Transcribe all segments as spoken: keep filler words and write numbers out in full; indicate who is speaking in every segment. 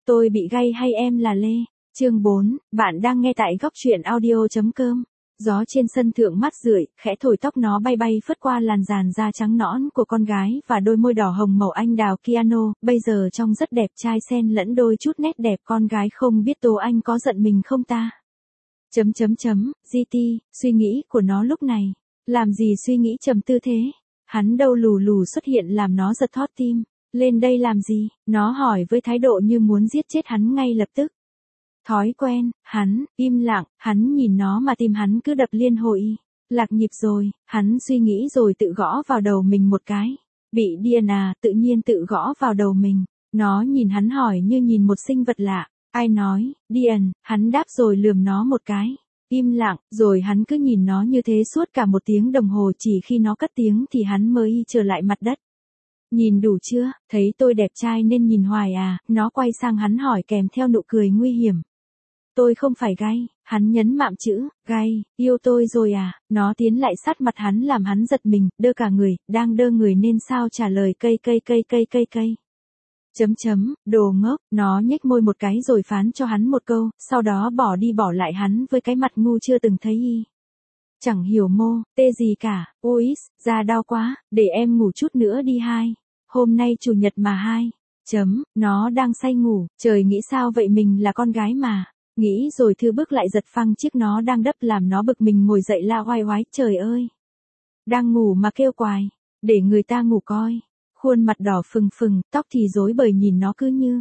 Speaker 1: Tôi bị gay hay em là Lê? Chương bốn, bạn đang nghe tại góc truyện audio chấm com. Gió trên sân thượng mát rượi, khẽ thổi tóc nó bay bay phất qua làn da da trắng nõn của con gái và đôi môi đỏ hồng màu anh đào piano, bây giờ trông rất đẹp trai xen lẫn đôi chút nét đẹp con gái. Không biết Tố Anh có giận mình không ta? Chấm chấm chấm, giê tê, suy nghĩ của nó lúc này. Làm gì suy nghĩ trầm tư thế? Hắn đâu lù lù xuất hiện làm nó giật thót tim. Lên đây làm gì? Nó hỏi với thái độ như muốn giết chết hắn ngay lập tức. Thói quen, hắn, im lặng, hắn nhìn nó mà tim hắn cứ đập liên hồi. Lạc nhịp rồi, hắn suy nghĩ rồi tự gõ vào đầu mình một cái. Bị điên à, tự nhiên tự gõ vào đầu mình. Nó nhìn hắn hỏi như nhìn một sinh vật lạ. Ai nói, điên, hắn đáp rồi lườm nó một cái. Im lặng, rồi hắn cứ nhìn nó như thế suốt cả một tiếng đồng hồ, chỉ khi nó cất tiếng thì hắn mới trở lại mặt đất. Nhìn đủ chưa, thấy tôi đẹp trai nên nhìn hoài à? Nó quay sang hắn hỏi kèm theo nụ cười nguy hiểm. Tôi không phải gay, hắn nhấn mạnh chữ, gay, yêu tôi rồi à? Nó tiến lại sát mặt hắn làm hắn giật mình, đơ cả người, đang đơ người nên sao trả lời cây cây cây cây cây cây. Chấm chấm, đồ ngốc, nó nhếch môi một cái rồi phán cho hắn một câu, sau đó bỏ đi bỏ lại hắn với cái mặt ngu chưa từng thấy y. Chẳng hiểu mô, tê gì cả, ôi, da đau quá, để em ngủ chút nữa đi hai. Hôm nay chủ nhật mà hai. Chấm, nó đang say ngủ, trời nghĩ sao vậy mình là con gái mà. Nghĩ rồi Thư bước lại giật phăng chiếc nó đang đắp làm nó bực mình ngồi dậy la oai oái, trời ơi. Đang ngủ mà kêu quài, để người ta ngủ coi. Khuôn mặt đỏ phừng phừng, tóc thì rối bời nhìn nó cứ như.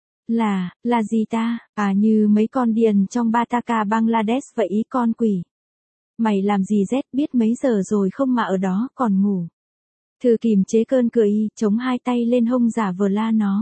Speaker 1: Là, là gì ta, à như mấy con điền trong Bataka Bangladesh vậy ý con quỷ. Mày làm gì rét biết mấy giờ rồi không mà ở đó còn ngủ. Thư kìm chế cơn cười, chống hai tay lên hông giả vờ la nó.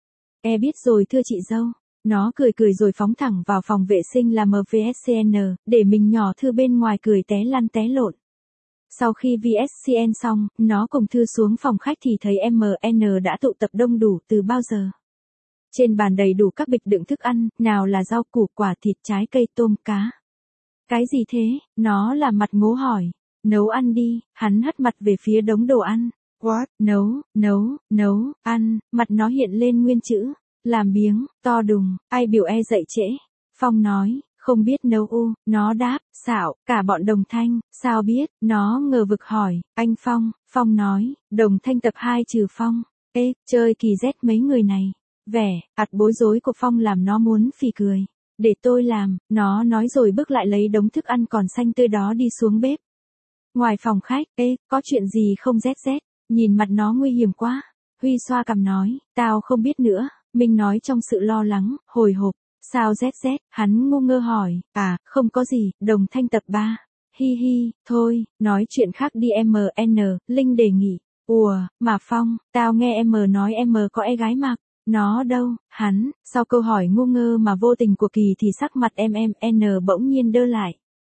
Speaker 1: E biết rồi thưa chị dâu. Nó cười cười rồi phóng thẳng vào phòng vệ sinh làm em vê ét xê en, để mình nhỏ Thư bên ngoài cười té lăn té lộn. Sau khi vê ét xê en xong, nó cùng Thư xuống phòng khách thì thấy em en đã tụ tập đông đủ từ bao giờ. Trên bàn đầy đủ các bịch đựng thức ăn, nào là rau củ quả thịt trái cây tôm cá. Cái gì thế? Nó làm mặt ngố hỏi. Nấu ăn đi, hắn hất mặt về phía đống đồ ăn. What? Nấu, nấu, nấu, ăn, mặt nó hiện lên nguyên chữ. Làm biếng, to đùng, ai biểu e dậy trễ. Phong nói, không biết nấu u, nó đáp, xạo, cả bọn Đồng Thanh, sao biết, nó ngờ vực hỏi, anh Phong, Phong nói, Đồng Thanh tập hai trừ Phong, ê, chơi kỳ rét mấy người này. Vẻ, ạt bối rối của Phong làm nó muốn phì cười. Để tôi làm, nó nói rồi bước lại lấy đống thức ăn còn xanh tươi đó đi xuống bếp. Ngoài phòng khách, ê, có chuyện gì không rét rét, nhìn mặt nó nguy hiểm quá. Huy xoa cằm nói, tao không biết nữa, Minh nói trong sự lo lắng, hồi hộp, sao rét rét, hắn ngu ngơ hỏi, à, không có gì, Đồng Thanh tập ba. Hi hi, thôi, nói chuyện khác đi em en, Linh đề nghị, ùa, mà Phong, tao nghe em nói em có em gái mặc. Nó đâu, hắn, sau câu hỏi ngu ngơ mà vô tình của Kỳ thì sắc mặt em en bỗng nhiên đơ lại.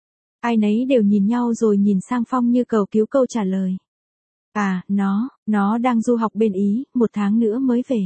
Speaker 1: Ai nấy đều nhìn nhau rồi nhìn sang Phong như cầu cứu câu trả lời. À, nó, nó đang du học bên Ý, một tháng nữa mới về.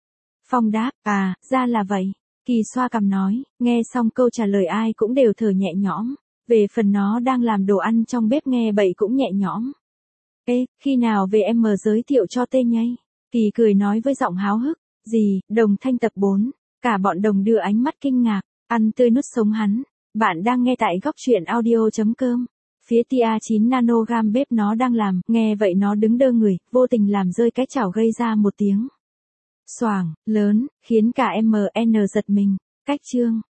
Speaker 1: Phong đáp, à, ra là vậy. Kỳ xoa cằm nói, nghe xong câu trả lời ai cũng đều thở nhẹ nhõm. Về phần nó đang làm đồ ăn trong bếp nghe bậy cũng nhẹ nhõm. Ê, khi nào về em giới thiệu cho tê nhây. Kỳ cười nói với giọng háo hức. Gì, Đồng Thanh tập bốn. Cả bọn Đồng đưa ánh mắt kinh ngạc, ăn tươi nuốt sống hắn. Bạn đang nghe tại góc truyện audio chấm com. Phía tia chín nanogam bếp nó đang làm, nghe vậy nó đứng đơ người, vô tình làm rơi cái chảo gây ra một tiếng xoàng, lớn, khiến cả em en giật mình. Cách chương.